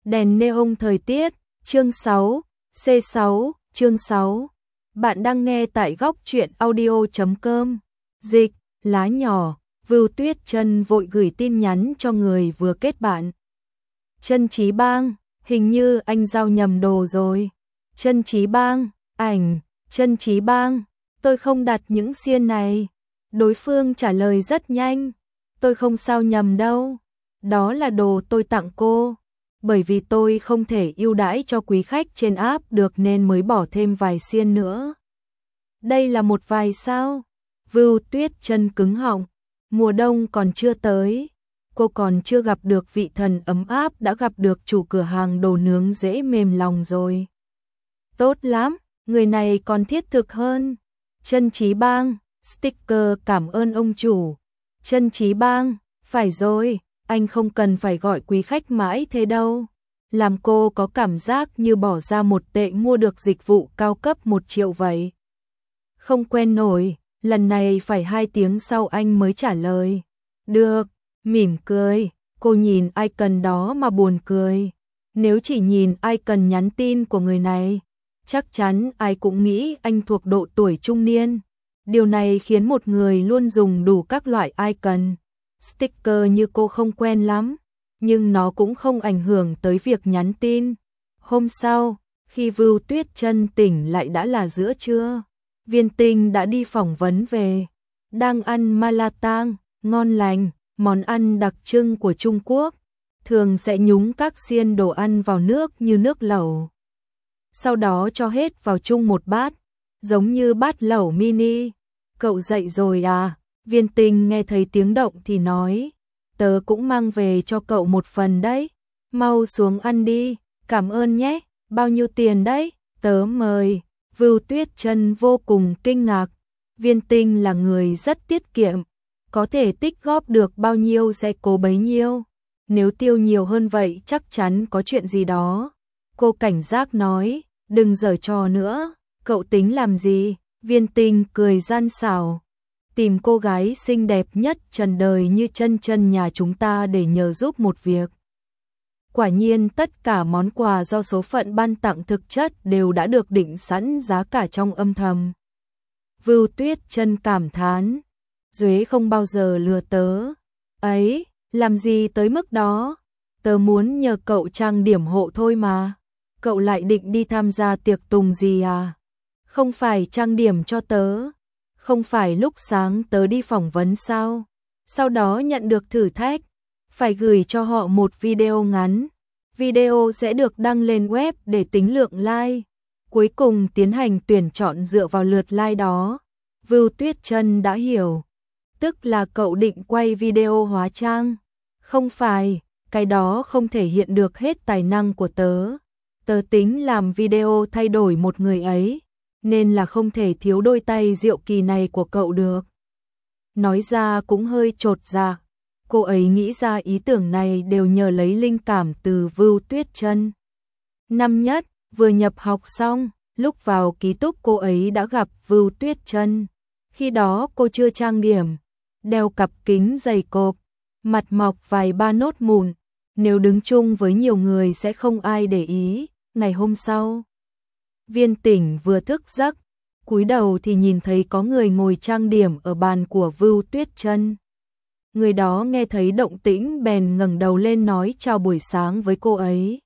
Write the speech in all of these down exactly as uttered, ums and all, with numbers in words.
Đèn neon thời tiết, chương sáu, C sáu, chương sáu. Bạn đang nghe tại góc truyện audio chấm com. Dịch, lá nhỏ, Vưu Tuyết Chân vội gửi tin nhắn cho người vừa kết bạn. Chân Chí Bang, hình như anh giao nhầm đồ rồi. Chân Chí Bang, ảnh, Chân Chí Bang, tôi không đặt những xiên này. Đối phương trả lời rất nhanh, tôi không sao nhầm đâu. Đó là đồ tôi tặng cô. Bởi vì tôi không thể ưu đãi cho quý khách trên app được nên mới bỏ thêm vài xiên nữa. Đây là một vài sao? Vưu Tuyết Chân cứng họng. Mùa đông còn chưa tới, cô còn chưa gặp được vị thần ấm áp đã gặp được chủ cửa hàng đồ nướng dễ mềm lòng rồi. Tốt lắm, người này còn thiết thực hơn. Chân Chí Bang, sticker cảm ơn ông chủ. Chân Chí Bang, phải rồi, anh không cần phải gọi quý khách mãi thế đâu. Làm cô có cảm giác như bỏ ra một tệ mua được dịch vụ cao cấp một triệu vậy. Không quen nổi, lần này phải hai tiếng sau anh mới trả lời. Được, mỉm cười, cô nhìn icon đó mà buồn cười. Nếu chỉ nhìn icon nhắn tin của người này, chắc chắn ai cũng nghĩ anh thuộc độ tuổi trung niên. Điều này khiến một người luôn dùng đủ các loại icon, sticker như cô không quen lắm, nhưng nó cũng không ảnh hưởng tới việc nhắn tin. Hôm sau, khi Vưu Tuyết Chân tỉnh lại đã là giữa trưa. Viên Tinh đã đi phỏng vấn về, đang ăn malatang, ngon lành, món ăn đặc trưng của Trung Quốc, thường sẽ nhúng các xiên đồ ăn vào nước như nước lẩu. Sau đó cho hết vào chung một bát, giống như bát lẩu mini. Cậu dậy rồi à? Viên Tinh nghe thấy tiếng động thì nói, tớ cũng mang về cho cậu một phần đấy, mau xuống ăn đi, cảm ơn nhé, bao nhiêu tiền đấy? Tớ mời. Vưu Tuyết Chân vô cùng kinh ngạc, Viên Tinh là người rất tiết kiệm, có thể tích góp được bao nhiêu sẽ cố bấy nhiêu, nếu tiêu nhiều hơn vậy chắc chắn có chuyện gì đó. Cô cảnh giác nói, đừng giở trò nữa, cậu tính làm gì? Viên Tinh cười gian xảo, tìm cô gái xinh đẹp nhất trần đời như Chân Chân nhà chúng ta để nhờ giúp một việc. Quả nhiên tất cả món quà do số phận ban tặng thực chất đều đã được định sẵn giá cả trong âm thầm. Vưu Tuyết Chân cảm thán, Duế không bao giờ lừa tớ. Ấy, làm gì tới mức đó? Tớ muốn nhờ cậu trang điểm hộ thôi mà. Cậu lại định đi tham gia tiệc tùng gì à? Không phải trang điểm cho tớ. Không phải lúc sáng tớ đi phỏng vấn sao? Sau đó nhận được thử thách, phải gửi cho họ một video ngắn. Video sẽ được đăng lên web để tính lượng like. Cuối cùng tiến hành tuyển chọn dựa vào lượt like đó. Vưu Tuyết Chân đã hiểu. Tức là cậu định quay video hóa trang. Không phải, cái đó không thể hiện được hết tài năng của tớ. Tớ tính làm video thay đổi một người ấy, nên là không thể thiếu đôi tay diệu kỳ này của cậu được. Nói ra cũng hơi chột dạ. Cô ấy nghĩ ra ý tưởng này đều nhờ lấy linh cảm từ Vưu Tuyết Chân. Năm nhất, vừa nhập học xong, lúc vào ký túc cô ấy đã gặp Vưu Tuyết Chân. Khi đó cô chưa trang điểm, đeo cặp kính dày cộp, mặt mọc vài ba nốt mụn. Nếu đứng chung với nhiều người sẽ không ai để ý. Ngày hôm sau, Viên Tỉnh vừa thức giấc, cúi đầu thì nhìn thấy có người ngồi trang điểm ở bàn của Vưu Tuyết Chân. Người đó nghe thấy động tĩnh bèn ngẩng đầu lên nói chào buổi sáng với cô ấy.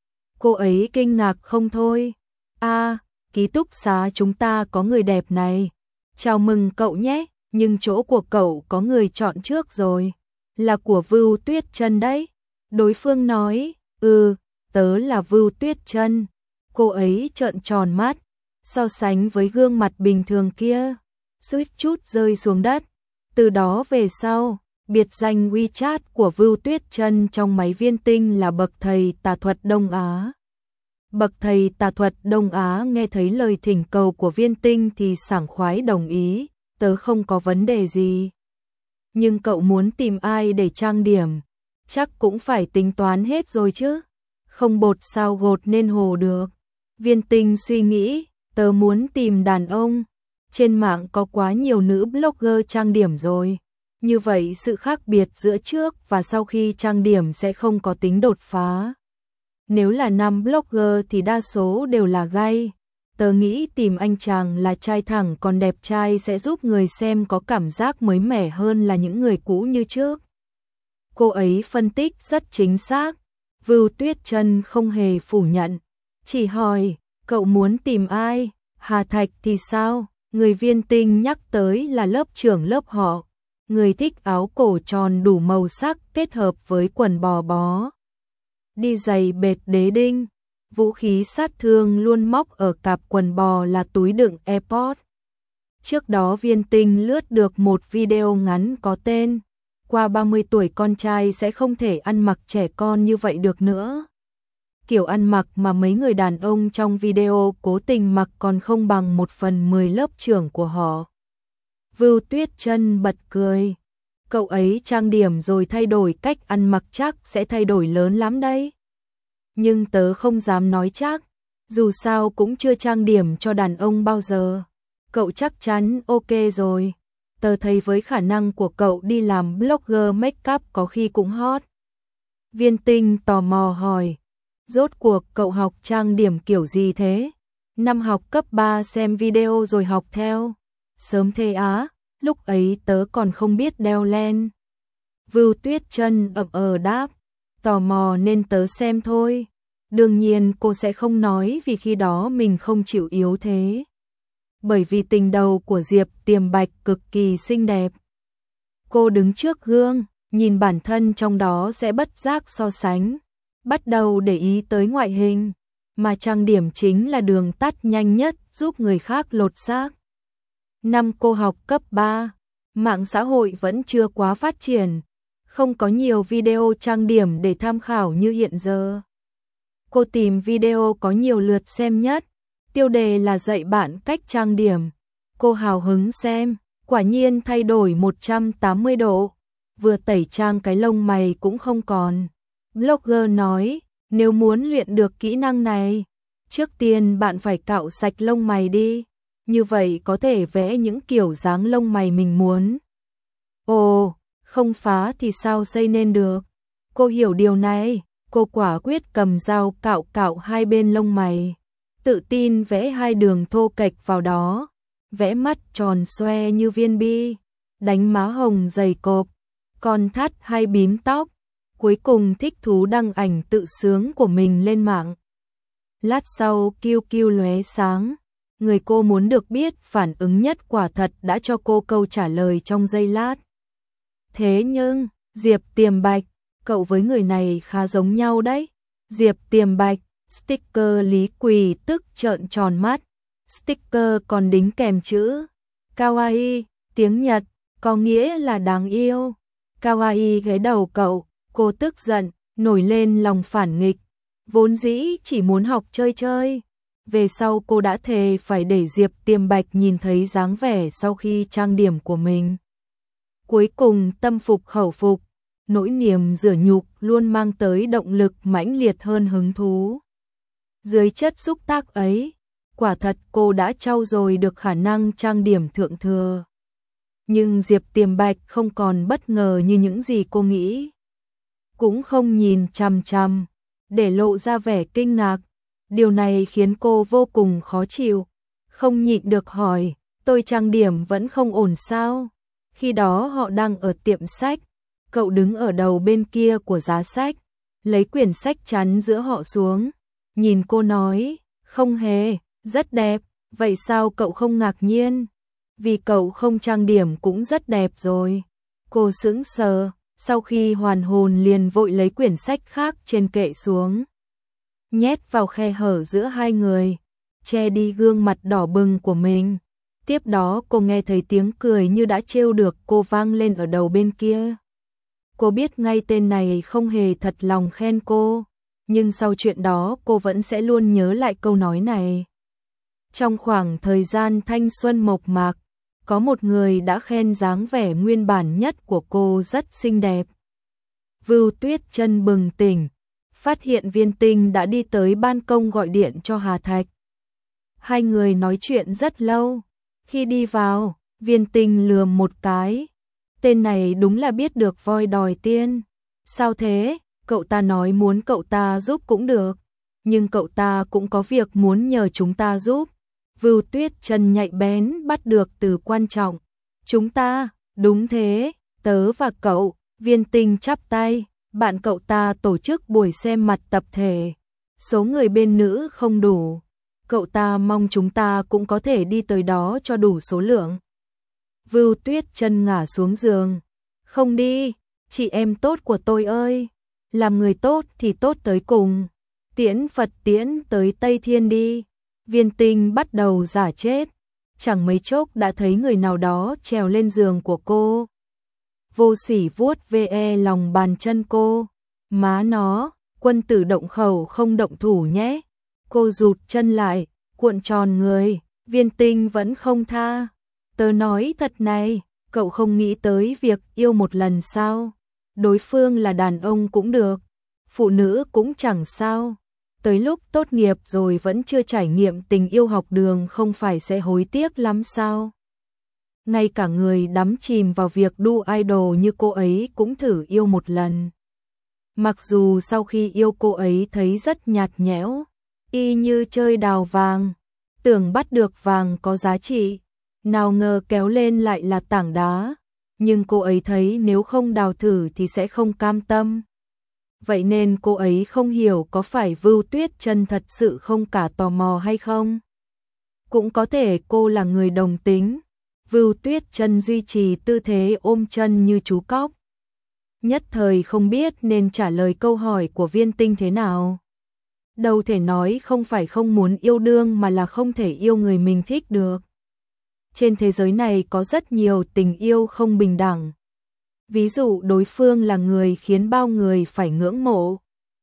Cô ấy kinh ngạc không thôi. A, ký túc xá chúng ta có người đẹp này. Chào mừng cậu nhé, nhưng chỗ của cậu có người chọn trước rồi. Là của Vưu Tuyết Chân đấy. Đối phương nói, ừ, tớ là Vưu Tuyết Chân. Cô ấy trợn tròn mắt, so sánh với gương mặt bình thường kia, suýt chút rơi xuống đất. Từ đó về sau, biệt danh WeChat của Vưu Tuyết Chân trong máy Viên Tinh là bậc thầy tà thuật Đông Á. Bậc thầy tà thuật Đông Á nghe thấy lời thỉnh cầu của Viên Tinh thì sảng khoái đồng ý, tớ không có vấn đề gì. Nhưng cậu muốn tìm ai để trang điểm, chắc cũng phải tính toán hết rồi chứ. Không bột sao gột nên hồ được. Viên Tinh suy nghĩ, tớ muốn tìm đàn ông. Trên mạng có quá nhiều nữ blogger trang điểm rồi. Như vậy sự khác biệt giữa trước và sau khi trang điểm sẽ không có tính đột phá. Nếu là nam blogger thì đa số đều là gay. Tớ nghĩ tìm anh chàng là trai thẳng còn đẹp trai sẽ giúp người xem có cảm giác mới mẻ hơn là những người cũ như trước. Cô ấy phân tích rất chính xác. Vưu Tuyết Chân không hề phủ nhận, chỉ hỏi, cậu muốn tìm ai? Hà Thạch thì sao? Người Viên Tinh nhắc tới là lớp trưởng lớp họ, người thích áo cổ tròn đủ màu sắc kết hợp với quần bò bó, đi giày bệt đế đinh. Vũ khí sát thương luôn móc ở cặp quần bò là túi đựng AirPods. Trước đó Viên Tinh lướt được một video ngắn có tên qua ba mươi tuổi con trai sẽ không thể ăn mặc trẻ con như vậy được nữa. Kiểu ăn mặc mà mấy người đàn ông trong video cố tình mặc còn không bằng một phần mười lớp trưởng của họ. Vưu Tuyết Chân bật cười. Cậu ấy trang điểm rồi thay đổi cách ăn mặc chắc sẽ thay đổi lớn lắm đấy. Nhưng tớ không dám nói chắc, dù sao cũng chưa trang điểm cho đàn ông bao giờ. Cậu chắc chắn ok rồi. Tớ thấy với khả năng của cậu đi làm blogger make up có khi cũng hot. Viên Tinh tò mò hỏi, rốt cuộc cậu học trang điểm kiểu gì thế? Năm học cấp ba xem video rồi học theo. Sớm thế á, lúc ấy tớ còn không biết đeo len. Vưu Tuyết Chân ậm ờ đáp, tò mò nên tớ xem thôi. Đương nhiên cô sẽ không nói vì khi đó mình không chịu yếu thế. Bởi vì tình đầu của Diệp Tiềm Bạch cực kỳ xinh đẹp. Cô đứng trước gương, nhìn bản thân trong đó sẽ bất giác so sánh, bắt đầu để ý tới ngoại hình, mà trang điểm chính là đường tắt nhanh nhất giúp người khác lột xác. Năm cô học cấp ba, mạng xã hội vẫn chưa quá phát triển, không có nhiều video trang điểm để tham khảo như hiện giờ. Cô tìm video có nhiều lượt xem nhất, tiêu đề là dạy bạn cách trang điểm. Cô hào hứng xem, quả nhiên thay đổi một trăm tám mươi độ, vừa tẩy trang cái lông mày cũng không còn. Blogger nói, nếu muốn luyện được kỹ năng này, trước tiên bạn phải cạo sạch lông mày đi, như vậy có thể vẽ những kiểu dáng lông mày mình muốn. Ồ, không phá thì sao xây nên được? Cô hiểu điều này, cô quả quyết cầm dao cạo cạo hai bên lông mày, tự tin vẽ hai đường thô kệch vào đó, vẽ mắt tròn xoe như viên bi, đánh má hồng dày cộp, con thắt hay bím tóc, cuối cùng thích thú đăng ảnh tự sướng của mình lên mạng. Lát sau kiu kiu lóe sáng, người cô muốn được biết phản ứng nhất quả thật đã cho cô câu trả lời trong giây lát. Thế nhưng, Diệp Tiềm Bạch, cậu với người này khá giống nhau đấy. Diệp Tiềm Bạch, sticker Lý Quỳ tức trợn tròn mắt, sticker còn đính kèm chữ Kawaii, tiếng Nhật, có nghĩa là đáng yêu. Kawaii ghé đầu cậu, cô tức giận, nổi lên lòng phản nghịch, vốn dĩ chỉ muốn học chơi chơi. Về sau cô đã thề phải để Diệp Tiềm Bạch nhìn thấy dáng vẻ sau khi trang điểm của mình. Cuối cùng tâm phục khẩu phục, nỗi niềm rửa nhục luôn mang tới động lực mãnh liệt hơn hứng thú. Dưới chất xúc tác ấy, quả thật cô đã trau dồi được khả năng trang điểm thượng thừa. Nhưng Diệp Tiềm Bạch không còn bất ngờ như những gì cô nghĩ. Cũng không nhìn chằm chằm, để lộ ra vẻ kinh ngạc. Điều này khiến cô vô cùng khó chịu. Không nhịn được hỏi, tôi trang điểm vẫn không ổn sao? Khi đó họ đang ở tiệm sách, cậu đứng ở đầu bên kia của giá sách, lấy quyển sách chắn giữa họ xuống. Nhìn cô nói, không hề, rất đẹp, vậy sao cậu không ngạc nhiên? Vì cậu không trang điểm cũng rất đẹp rồi. Cô sững sờ, sau khi hoàn hồn liền vội lấy quyển sách khác trên kệ xuống, nhét vào khe hở giữa hai người, che đi gương mặt đỏ bừng của mình. Tiếp đó cô nghe thấy tiếng cười như đã trêu được cô vang lên ở đầu bên kia. Cô biết ngay tên này không hề thật lòng khen cô, nhưng sau chuyện đó cô vẫn sẽ luôn nhớ lại câu nói này. Trong khoảng thời gian thanh xuân mộc mạc, có một người đã khen dáng vẻ nguyên bản nhất của cô rất xinh đẹp. Vưu Tuyết Chân bừng tỉnh, phát hiện Viên Tinh đã đi tới ban công gọi điện cho Hà Thạch. Hai người nói chuyện rất lâu. Khi đi vào, Viên Tinh lườm một cái. Tên này đúng là biết được voi đòi tiên. Sao thế? Cậu ta nói muốn cậu ta giúp cũng được, nhưng cậu ta cũng có việc muốn nhờ chúng ta giúp. Vưu Tuyết Chân nhạy bén bắt được từ quan trọng. Chúng ta, đúng thế, tớ và cậu. Viên Tinh chắp tay, bạn cậu ta tổ chức buổi xem mặt tập thể. Số người bên nữ không đủ. Cậu ta mong chúng ta cũng có thể đi tới đó cho đủ số lượng. Vưu Tuyết Chân ngả xuống giường. Không đi, chị em tốt của tôi ơi. Làm người tốt thì tốt tới cùng. Tiễn Phật tiễn tới Tây Thiên đi. Viên Tinh bắt đầu giả chết. Chẳng mấy chốc đã thấy người nào đó trèo lên giường của cô. Vô sỉ vuốt ve lòng bàn chân cô. Má nó, quân tử động khẩu không động thủ nhé. Cô rụt chân lại, cuộn tròn người. Viên Tinh vẫn không tha. Tớ nói thật này, cậu không nghĩ tới việc yêu một lần sao? Đối phương là đàn ông cũng được, phụ nữ cũng chẳng sao. Tới lúc tốt nghiệp rồi vẫn chưa trải nghiệm tình yêu học đường không phải sẽ hối tiếc lắm sao? Ngay cả người đắm chìm vào việc đu idol như cô ấy cũng thử yêu một lần. Mặc dù sau khi yêu cô ấy thấy rất nhạt nhẽo, y như chơi đào vàng, tưởng bắt được vàng có giá trị, nào ngờ kéo lên lại là tảng đá, nhưng cô ấy thấy nếu không đào thử thì sẽ không cam tâm. Vậy nên cô ấy không hiểu có phải Vưu Tuyết Chân thật sự không cả tò mò hay không. Cũng có thể cô là người đồng tính. Vưu Tuyết Chân duy trì tư thế ôm chân như chú cóc. Nhất thời không biết nên trả lời câu hỏi của Viên Tinh thế nào. Đâu thể nói không phải không muốn yêu đương mà là không thể yêu người mình thích được. Trên thế giới này có rất nhiều tình yêu không bình đẳng. Ví dụ đối phương là người khiến bao người phải ngưỡng mộ,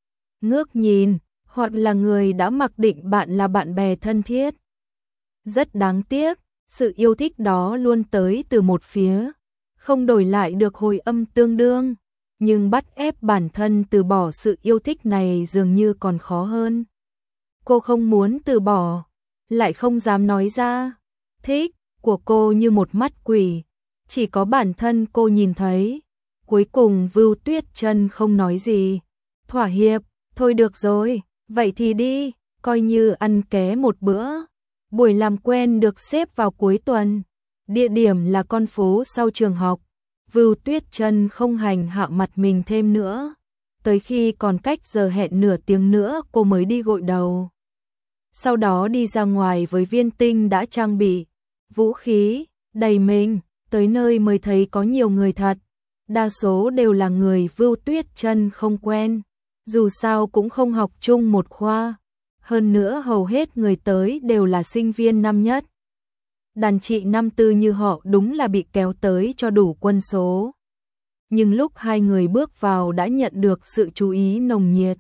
ngước nhìn, hoặc là người đã mặc định bạn là bạn bè thân thiết. Rất đáng tiếc, sự yêu thích đó luôn tới từ một phía, không đổi lại được hồi âm tương đương, nhưng bắt ép bản thân từ bỏ sự yêu thích này dường như còn khó hơn. Cô không muốn từ bỏ, lại không dám nói ra. Thích của cô như một mắt quỷ, chỉ có bản thân cô nhìn thấy. Cuối cùng Vưu Tuyết Chân không nói gì, thỏa hiệp, thôi được rồi, vậy thì đi, coi như ăn ké một bữa. Buổi làm quen được xếp vào cuối tuần, địa điểm là con phố sau trường học. Vưu Tuyết Chân không hành hạ mặt mình thêm nữa, tới khi còn cách giờ hẹn nửa tiếng nữa cô mới đi gội đầu. Sau đó đi ra ngoài với Viên Tinh đã trang bị vũ khí đầy mình, tới nơi mới thấy có nhiều người thật. Đa số đều là người Vưu Tuyết Chân không quen, dù sao cũng không học chung một khoa. Hơn nữa hầu hết người tới đều là sinh viên năm nhất. Đàn chị năm tư như họ đúng là bị kéo tới cho đủ quân số. Nhưng lúc hai người bước vào đã nhận được sự chú ý nồng nhiệt.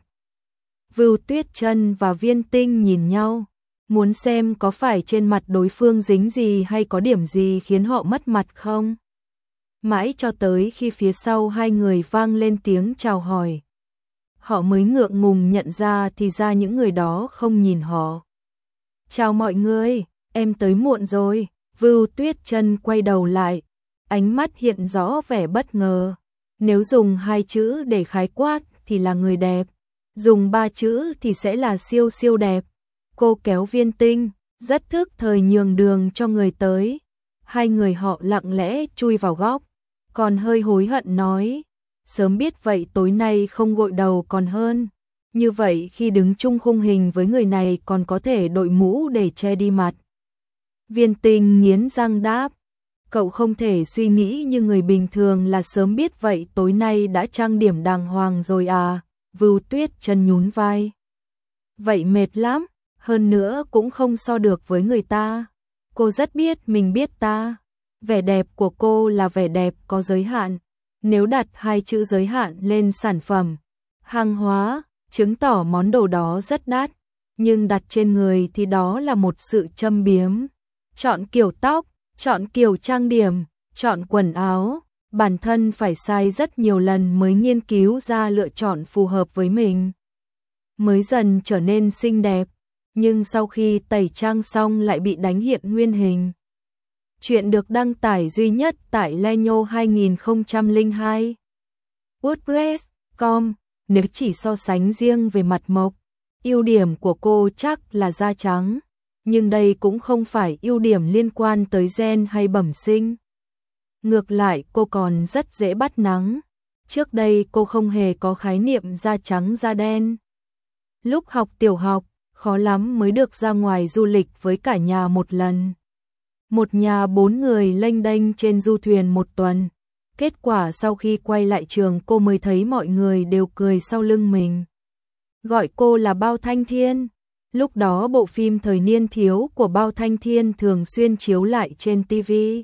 Vưu Tuyết Chân và Viên Tinh nhìn nhau, muốn xem có phải trên mặt đối phương dính gì hay có điểm gì khiến họ mất mặt không. Mãi cho tới khi phía sau hai người vang lên tiếng chào hỏi, họ mới ngượng ngùng nhận ra thì ra những người đó không nhìn họ. Chào mọi người, em tới muộn rồi. Vưu Tuyết Chân quay đầu lại, ánh mắt hiện rõ vẻ bất ngờ. Nếu dùng hai chữ để khái quát thì là người đẹp, dùng ba chữ thì sẽ là siêu siêu đẹp. Cô kéo Viên Tinh, rất thức thời nhường đường cho người tới. Hai người họ lặng lẽ chui vào góc, còn hơi hối hận nói, sớm biết vậy tối nay không gội đầu còn hơn. Như vậy khi đứng chung khung hình với người này còn có thể đội mũ để che đi mặt. Viên Tinh nghiến răng đáp, cậu không thể suy nghĩ như người bình thường là sớm biết vậy tối nay đã trang điểm đàng hoàng rồi à. Vưu Tuyết Chân nhún vai, vậy mệt lắm, hơn nữa cũng không so được với người ta. Cô rất biết mình biết ta. Vẻ đẹp của cô là vẻ đẹp có giới hạn. Nếu đặt hai chữ giới hạn lên sản phẩm, hàng hóa, chứng tỏ món đồ đó rất đắt. Nhưng đặt trên người thì đó là một sự châm biếm. Chọn kiểu tóc, chọn kiểu trang điểm, chọn quần áo, bản thân phải sai rất nhiều lần mới nghiên cứu ra lựa chọn phù hợp với mình, mới dần trở nên xinh đẹp. Nhưng sau khi tẩy trang xong lại bị đánh hiện nguyên hình. Chuyện được đăng tải duy nhất tại Lenyo hai không không hai. WordPress chấm com nếu chỉ so sánh riêng về mặt mộc, ưu điểm của cô chắc là da trắng, nhưng đây cũng không phải ưu điểm liên quan tới gen hay bẩm sinh. Ngược lại cô còn rất dễ bắt nắng. Trước đây cô không hề có khái niệm da trắng da đen. Lúc học tiểu học, khó lắm mới được ra ngoài du lịch với cả nhà một lần. Một nhà bốn người lênh đênh trên du thuyền một tuần. Kết quả sau khi quay lại trường cô mới thấy mọi người đều cười sau lưng mình. Gọi cô là Bao Thanh Thiên. Lúc đó bộ phim Thời niên thiếu của Bao Thanh Thiên thường xuyên chiếu lại trên ti vi.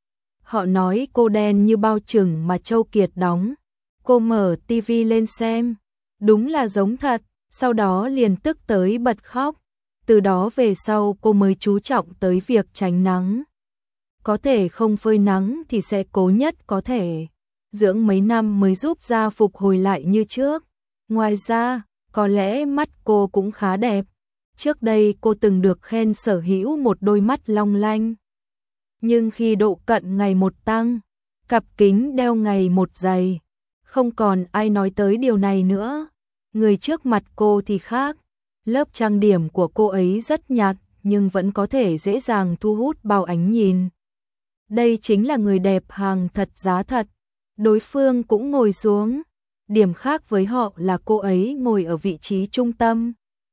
Họ nói cô đen như bao trừng mà Châu Kiệt đóng. Cô mở ti vi lên xem. Đúng là giống thật. Sau đó liền tức tới bật khóc. Từ đó về sau cô mới chú trọng tới việc tránh nắng. Có thể không phơi nắng thì sẽ cố nhất có thể. Dưỡng mấy năm mới giúp da phục hồi lại như trước. Ngoài ra, có lẽ mắt cô cũng khá đẹp. Trước đây cô từng được khen sở hữu một đôi mắt long lanh. Nhưng khi độ cận ngày một tăng, cặp kính đeo ngày một dày, không còn ai nói tới điều này nữa. Người trước mặt cô thì khác. Lớp trang điểm của cô ấy rất nhạt nhưng vẫn có thể dễ dàng thu hút bao ánh nhìn. Đây chính là người đẹp hàng thật giá thật. Đối phương cũng ngồi xuống. Điểm khác với họ là cô ấy ngồi ở vị trí trung tâm.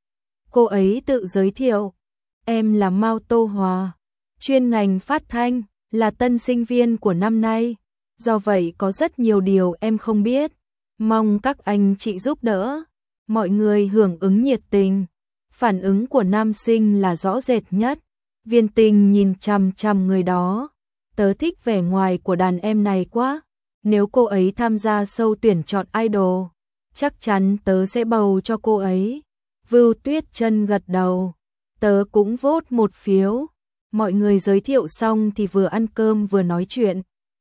Cô ấy tự giới thiệu. Em là Mao Tô Hòa, chuyên ngành phát thanh, là tân sinh viên của năm nay. Do vậy có rất nhiều điều em không biết. Mong các anh chị giúp đỡ. Mọi người hưởng ứng nhiệt tình. Phản ứng của nam sinh là rõ rệt nhất. Viên Tình nhìn chằm chằm người đó. Tớ thích vẻ ngoài của đàn em này quá. Nếu cô ấy tham gia show tuyển chọn idol, chắc chắn tớ sẽ bầu cho cô ấy. Vưu Tuyết Chân gật đầu. Tớ cũng vote một phiếu. Mọi người giới thiệu xong thì vừa ăn cơm vừa nói chuyện.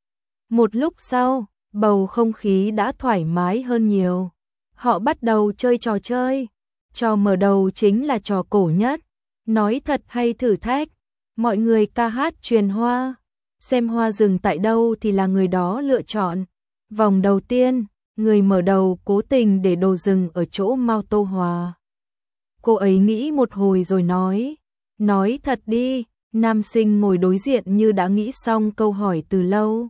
Một lúc sau, bầu không khí đã thoải mái hơn nhiều. Họ bắt đầu chơi trò chơi. Trò mở đầu chính là trò cổ nhất. Nói thật hay thử thách. Mọi người ca hát truyền hoa. Xem hoa rừng tại đâu thì là người đó lựa chọn. Vòng đầu tiên, người mở đầu cố tình để đồ rừng ở chỗ Mao Tô Hòa. Cô ấy nghĩ một hồi rồi nói. Nói thật đi. Nam sinh ngồi đối diện như đã nghĩ xong câu hỏi từ lâu.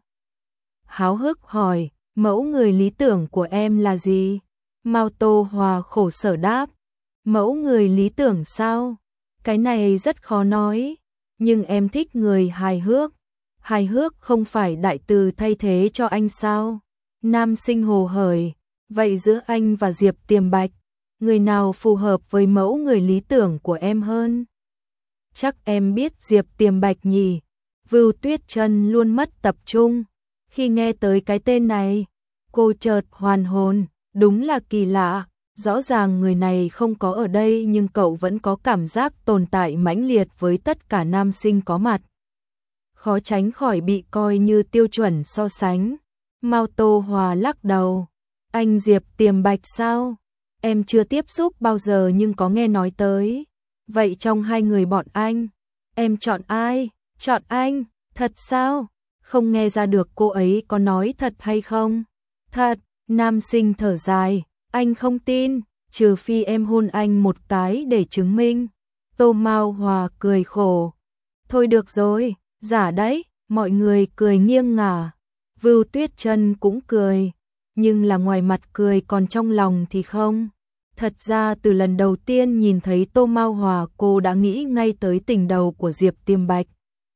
Háo hức hỏi, mẫu người lý tưởng của em là gì? Mao Tô Hòa khổ sở đáp. Mẫu người lý tưởng sao? Cái này rất khó nói. Nhưng em thích người hài hước. Hài hước không phải đại từ thay thế cho anh sao? Nam sinh hồ hởi. Vậy giữa anh và Diệp Tiềm Bạch, người nào phù hợp với mẫu người lý tưởng của em hơn? Chắc em biết Diệp Tiềm Bạch nhỉ? Vưu Tuyết Chân luôn mất tập trung. Khi nghe tới cái tên này, cô chợt hoàn hồn. Đúng là kỳ lạ. Rõ ràng người này không có ở đây nhưng cậu vẫn có cảm giác tồn tại mãnh liệt với tất cả nam sinh có mặt. Khó tránh khỏi bị coi như tiêu chuẩn so sánh. Mao Tô Hòa lắc đầu. Anh Diệp Tiềm Bạch sao? Em chưa tiếp xúc bao giờ nhưng có nghe nói tới. Vậy trong hai người bọn anh, em chọn ai? Chọn anh, thật sao? Không nghe ra được cô ấy có nói thật hay không? Thật, nam sinh thở dài. Anh không tin, trừ phi em hôn anh một cái để chứng minh. Tô Mao Hòa cười khổ. Thôi được rồi, giả đấy, mọi người cười nghiêng ngả. Vưu Tuyết Chân cũng cười, nhưng là ngoài mặt cười còn trong lòng thì không. Thật ra từ lần đầu tiên nhìn thấy Tô Mao Hòa cô đã nghĩ ngay tới tình đầu của Diệp Tiềm Bạch.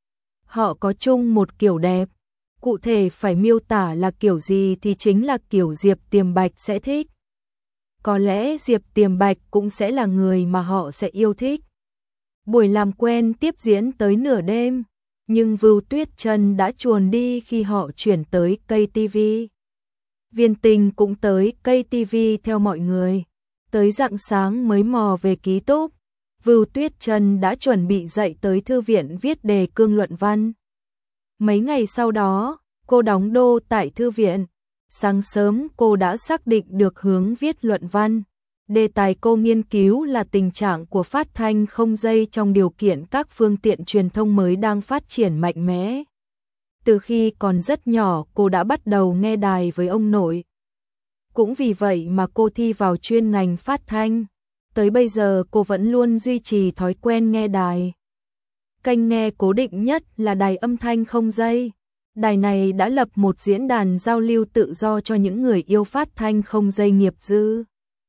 Họ có chung một kiểu đẹp. Cụ thể phải miêu tả là kiểu gì thì chính là kiểu Diệp Tiềm Bạch sẽ thích. Có lẽ Diệp Tiềm Bạch cũng sẽ là người mà họ sẽ yêu thích. Buổi làm quen tiếp diễn tới nửa đêm, nhưng Vưu Tuyết Chân đã chuồn đi khi họ chuyển tới cây ti vi. Viên Tình cũng tới cây ti vi theo mọi người. Tới rạng sáng mới mò về ký túc. Vưu Tuyết Chân đã chuẩn bị dậy tới thư viện viết đề cương luận văn. Mấy ngày sau đó, cô đóng đô tại thư viện. Sáng sớm cô đã xác định được hướng viết luận văn. Đề tài cô nghiên cứu là tình trạng của phát thanh không dây trong điều kiện các phương tiện truyền thông mới đang phát triển mạnh mẽ. Từ khi còn rất nhỏ cô đã bắt đầu nghe đài với ông nội. Cũng vì vậy mà cô thi vào chuyên ngành phát thanh. Tới bây giờ cô vẫn luôn duy trì thói quen nghe đài. Kênh nghe cố định nhất là đài âm thanh không dây. Đài này đã lập một diễn đàn giao lưu tự do cho những người yêu phát thanh không dây nghiệp dư.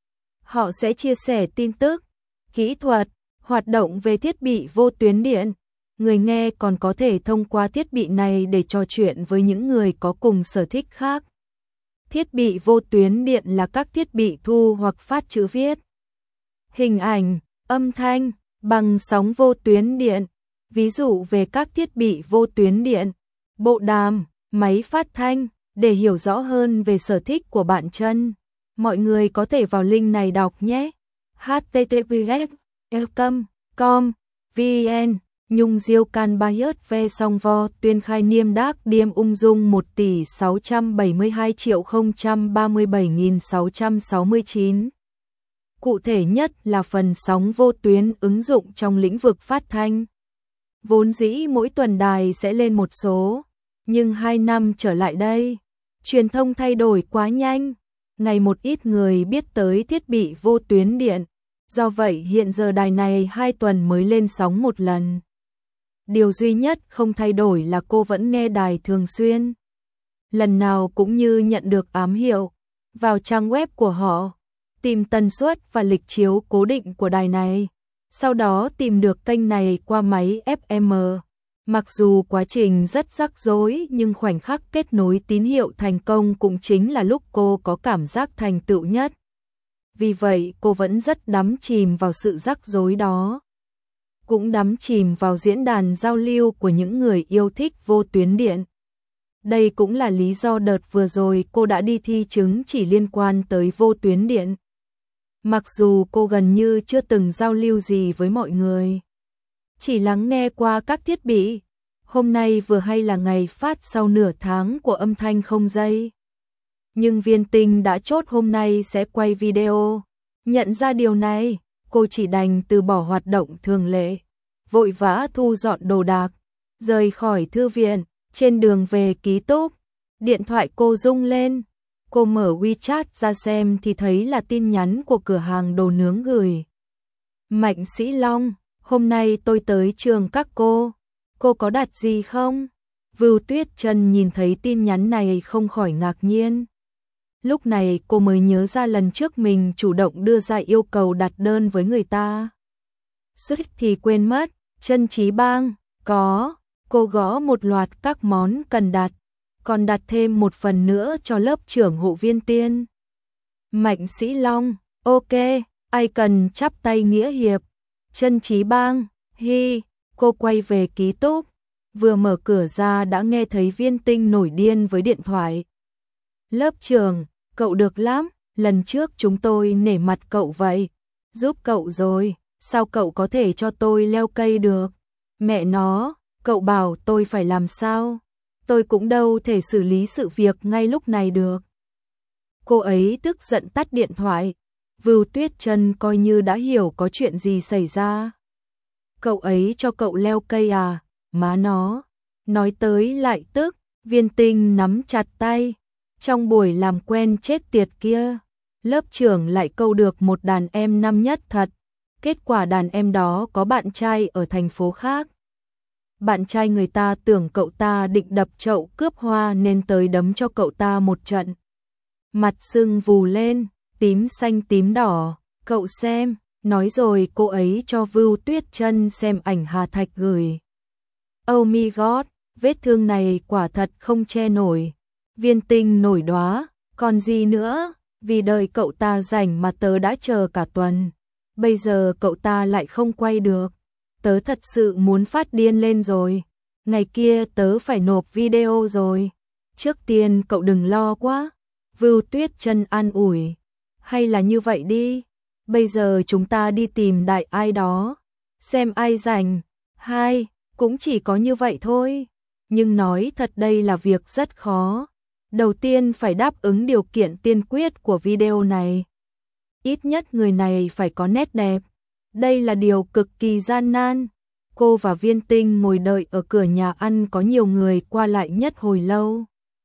Họ sẽ chia sẻ tin tức, kỹ thuật, hoạt động về thiết bị vô tuyến điện. Người nghe còn có thể thông qua thiết bị này để trò chuyện với những người có cùng sở thích khác. Thiết bị vô tuyến điện là các thiết bị thu hoặc phát chữ viết, hình ảnh, âm thanh bằng sóng vô tuyến điện. Ví dụ về các thiết bị vô tuyến điện, bộ đàm, máy phát thanh. Để hiểu rõ hơn về sở thích của bạn Trân, mọi người có thể vào link này đọc nhé. h t t p s com com vn Nhung diêu can bayớt ve song vo tuyên khai niêm đác điềm ung dung một tỷ sáu trăm bảy mươi hai triệu không trăm ba mươi bảy nghìn sáu trăm sáu mươi chín. Cụ thể nhất là phần sóng vô tuyến ứng dụng trong lĩnh vực phát thanh. Vốn dĩ mỗi tuần đài sẽ lên một số, nhưng hai năm trở lại đây, truyền thông thay đổi quá nhanh, ngày một ít người biết tới thiết bị vô tuyến điện. Do vậy hiện giờ đài này hai tuần mới lên sóng một lần. Điều duy nhất không thay đổi là cô vẫn nghe đài thường xuyên. Lần nào cũng như nhận được ám hiệu, vào trang web của họ, tìm tần suất và lịch chiếu cố định của đài này. Sau đó tìm được kênh này qua máy ép em. Mặc dù quá trình rất rắc rối nhưng khoảnh khắc kết nối tín hiệu thành công cũng chính là lúc cô có cảm giác thành tựu nhất. Vì vậy cô vẫn rất đắm chìm vào sự rắc rối đó. Cũng đắm chìm vào diễn đàn giao lưu của những người yêu thích vô tuyến điện. Đây cũng là lý do đợt vừa rồi cô đã đi thi chứng chỉ liên quan tới vô tuyến điện. Mặc dù cô gần như chưa từng giao lưu gì với mọi người, chỉ lắng nghe qua các thiết bị. Hôm nay vừa hay là ngày phát sau nửa tháng của âm thanh không dây. Nhưng Viên Tinh đã chốt hôm nay sẽ quay video. Nhận ra điều này, cô chỉ đành từ bỏ hoạt động thường lệ, vội vã thu dọn đồ đạc, rời khỏi thư viện. Trên đường về ký túc, điện thoại cô rung lên. Cô mở WeChat ra xem thì thấy là tin nhắn của cửa hàng đồ nướng gửi. Mạnh Sĩ Long, hôm nay tôi tới trường các cô, cô có đặt gì không? Vưu Tuyết Trân nhìn thấy tin nhắn này không khỏi ngạc nhiên. Lúc này cô mới nhớ ra lần trước mình chủ động đưa ra yêu cầu đặt đơn với người ta. Suýt thì quên mất, Trân Trí Bang, có, cô gõ một loạt các món cần đặt, còn đặt thêm một phần nữa cho lớp trưởng Hộ Viên Tiên. Mạnh Sĩ Long, ok, ai cần chắp tay nghĩa hiệp. Trân Trí Bang, hi, cô quay về ký túc, vừa mở cửa ra đã nghe thấy Viên Tinh nổi điên với điện thoại. Lớp trưởng, cậu được lắm, lần trước chúng tôi nể mặt cậu vậy, giúp cậu rồi, sao cậu có thể cho tôi leo cây được? Mẹ nó, cậu bảo tôi phải làm sao? Tôi cũng đâu thể xử lý sự việc ngay lúc này được. Cô ấy tức giận tắt điện thoại. Vưu Tuyết Trân coi như đã hiểu có chuyện gì xảy ra. Cậu ấy cho cậu leo cây à? Má nó. Nói tới lại tức, Viên Tinh nắm chặt tay. Trong buổi làm quen chết tiệt kia, lớp trưởng lại câu được một đàn em năm nhất thật. Kết quả đàn em đó có bạn trai ở thành phố khác. Bạn trai người ta tưởng cậu ta định đập chậu cướp hoa nên tới đấm cho cậu ta một trận. Mặt sưng vù lên, tím xanh tím đỏ, cậu xem, nói rồi cô ấy cho Vưu Tuyết Trân xem ảnh Hà Thạch gửi. Oh my god, vết thương này quả thật không che nổi. Viên Tinh nổi đóa, còn gì nữa, vì đợi cậu ta rảnh mà tớ đã chờ cả tuần. Bây giờ cậu ta lại không quay được. Tớ thật sự muốn phát điên lên rồi. Ngày kia tớ phải nộp video rồi. Trước tiên cậu đừng lo quá. Vưu Tuyết Trân an ủi. Hay là như vậy đi. Bây giờ chúng ta đi tìm đại ai đó. Xem ai rảnh. Hai, cũng chỉ có như vậy thôi. Nhưng nói thật đây là việc rất khó. Đầu tiên phải đáp ứng điều kiện tiên quyết của video này. Ít nhất người này phải có nét đẹp. Đây là điều cực kỳ gian nan. Cô và Viên Tinh ngồi đợi ở cửa nhà ăn có nhiều người qua lại nhất hồi lâu.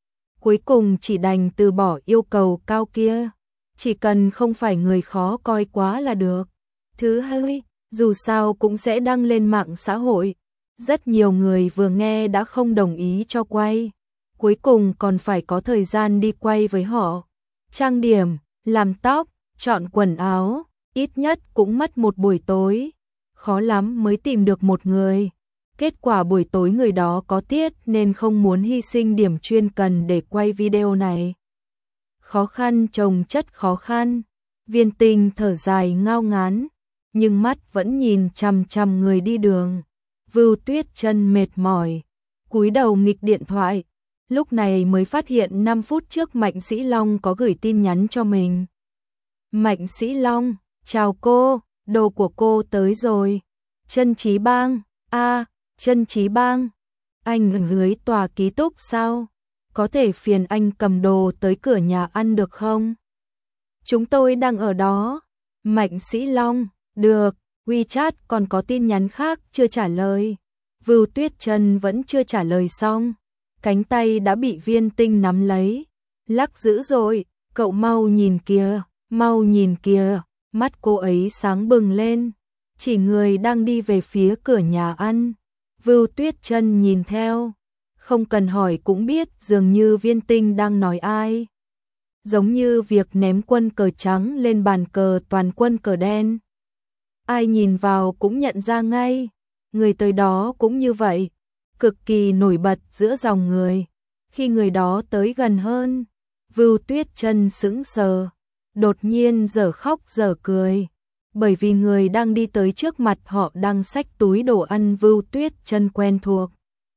cuối cùng chỉ đành từ bỏ yêu cầu cao kia. Chỉ cần không phải người khó coi quá là được. Thứ hai, dù sao cũng sẽ đăng lên mạng xã hội. Rất nhiều người vừa nghe đã không đồng ý cho quay. Cuối cùng còn phải có thời gian đi quay với họ. Trang điểm, làm tóc, chọn quần áo, ít nhất cũng mất một buổi tối. Khó lắm mới tìm được một người. Kết quả buổi tối người đó có tiết nên không muốn hy sinh điểm chuyên cần để quay video này. Khó khăn chồng chất khó khăn. Viên Tinh thở dài ngao ngán, nhưng mắt vẫn nhìn chằm chằm người đi đường. Vưu Tuyết Chân mệt mỏi, cúi đầu nghịch điện thoại. Lúc này mới phát hiện năm phút trước Mạnh Sĩ Long có gửi tin nhắn cho mình. Mạnh Sĩ Long, chào cô, đồ của cô tới rồi. Chân Chí Bang, a, à, Chân Chí Bang, anh ở dưới tòa ký túc sao? Có thể phiền anh cầm đồ tới cửa nhà ăn được không? Chúng tôi đang ở đó. Mạnh Sĩ Long, được, WeChat còn có tin nhắn khác chưa trả lời. Vưu Tuyết Chân vẫn chưa trả lời xong. Cánh tay đã bị Viên Tinh nắm lấy. Lắc dữ rồi, cậu mau nhìn kìa, mau nhìn kìa. Mắt cô ấy sáng bừng lên, chỉ người đang đi về phía cửa nhà ăn. Vưu Tuyết Chân nhìn theo, không cần hỏi cũng biết dường như Viên Tinh đang nói ai. Giống như việc ném quân cờ trắng lên bàn cờ toàn quân cờ đen. Ai nhìn vào cũng nhận ra ngay, người tới đó cũng như vậy, cực kỳ nổi bật giữa dòng người. Khi người đó tới gần hơn, Vưu Tuyết Chân sững sờ, đột nhiên dở khóc dở cười, bởi vì người đang đi tới trước mặt họ đang xách túi đồ ăn Vưu Tuyết Chân quen thuộc.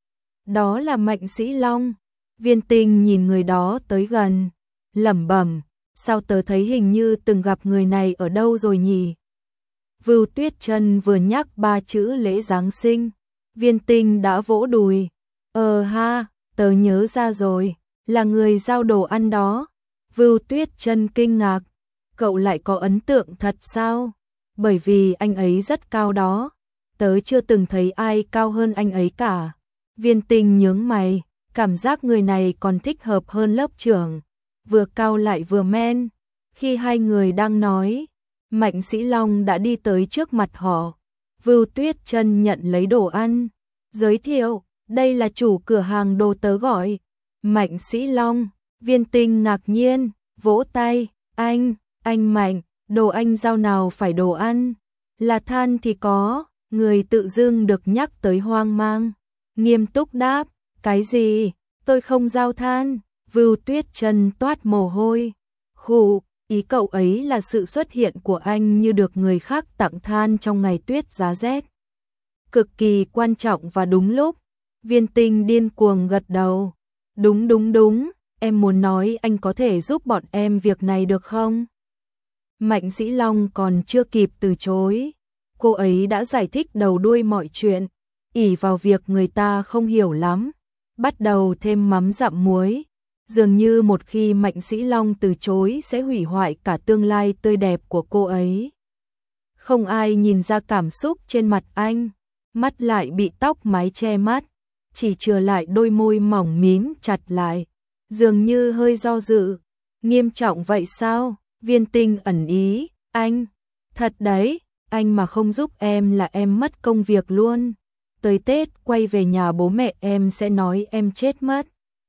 Đó là Mạnh Sĩ Long. Viên Tinh nhìn người đó tới gần, lẩm bẩm, sao tớ thấy hình như từng gặp người này ở đâu rồi nhỉ? Vưu Tuyết Chân vừa nhắc ba chữ lễ Giáng sinh, Viên Tinh đã vỗ đùi. Ờ ha, tớ nhớ ra rồi, là người giao đồ ăn đó. Vưu Tuyết Chân kinh ngạc, cậu lại có ấn tượng thật sao? Bởi vì anh ấy rất cao đó, tớ chưa từng thấy ai cao hơn anh ấy cả. Viên Tinh nhướng mày, cảm giác người này còn thích hợp hơn lớp trưởng, vừa cao lại vừa men. Khi hai người đang nói, Mạnh Sĩ Long đã đi tới trước mặt họ. Vưu Tuyết Chân nhận lấy đồ ăn, giới thiệu, đây là chủ cửa hàng đồ tớ gọi. Mạnh Sĩ Long. Viên Tinh ngạc nhiên, vỗ tay, anh, anh Mạnh, đồ anh giao nào phải đồ ăn, là than thì có. Người tự dưng được nhắc tới hoang mang, nghiêm túc đáp, cái gì, tôi không giao than. Vưu Tuyết Chân toát mồ hôi, khụ, ý cậu ấy là sự xuất hiện của anh như được người khác tặng than trong ngày tuyết giá rét. Cực kỳ quan trọng và đúng lúc. Viên Tinh điên cuồng gật đầu, đúng đúng đúng, em muốn nói anh có thể giúp bọn em việc này được không? Mạnh Sĩ Long còn chưa kịp từ chối, cô ấy đã giải thích đầu đuôi mọi chuyện, ỷ vào việc người ta không hiểu lắm, bắt đầu thêm mắm dặm muối. Dường như một khi Mạnh Sĩ Long từ chối sẽ hủy hoại cả tương lai tươi đẹp của cô ấy. Không ai nhìn ra cảm xúc trên mặt anh, mắt lại bị tóc mái che mắt, chỉ chừa lại đôi môi mỏng mím chặt lại, dường như hơi do dự. Nghiêm trọng vậy sao? Viên Tinh ẩn ý, anh, thật đấy, anh mà không giúp em là em mất công việc luôn. Tới Tết quay về nhà bố mẹ em sẽ nói em chết mất.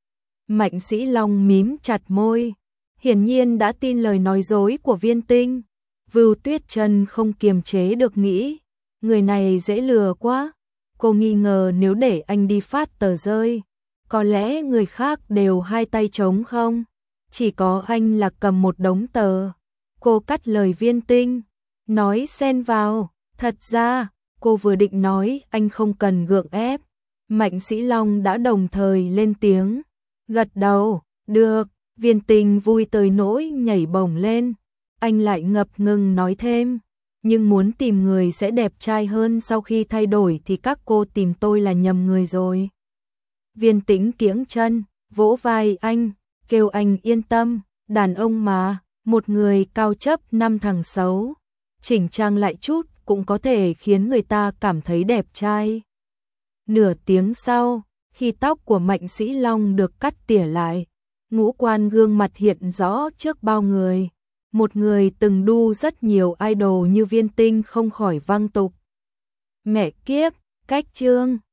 Mạnh Sĩ Long mím chặt môi, hiển nhiên đã tin lời nói dối của Viên Tinh. Vưu Tuyết Chân không kiềm chế được nghĩ, người này dễ lừa quá. Cô nghi ngờ nếu để anh đi phát tờ rơi, có lẽ người khác đều hai tay trống không? Chỉ có anh là cầm một đống tờ. Cô cắt lời Viên Tinh, nói xen vào, thật ra, cô vừa định nói anh không cần gượng ép. Mạnh Sĩ Long đã đồng thời lên tiếng, gật đầu, được. Viên Tinh vui tới nỗi nhảy bổng lên. Anh lại ngập ngừng nói thêm, nhưng muốn tìm người sẽ đẹp trai hơn sau khi thay đổi thì các cô tìm tôi là nhầm người rồi. Viên Tĩnh kiễng chân, vỗ vai anh, kêu anh yên tâm, đàn ông mà, một người cao chấp năm thằng xấu, chỉnh trang lại chút cũng có thể khiến người ta cảm thấy đẹp trai. Nửa tiếng sau, khi tóc của Mạnh Sĩ Long được cắt tỉa lại, ngũ quan gương mặt hiện rõ trước bao người. Một người từng đu rất nhiều idol như Viên Tinh không khỏi văng tục. Mẹ kiếp, cách chương.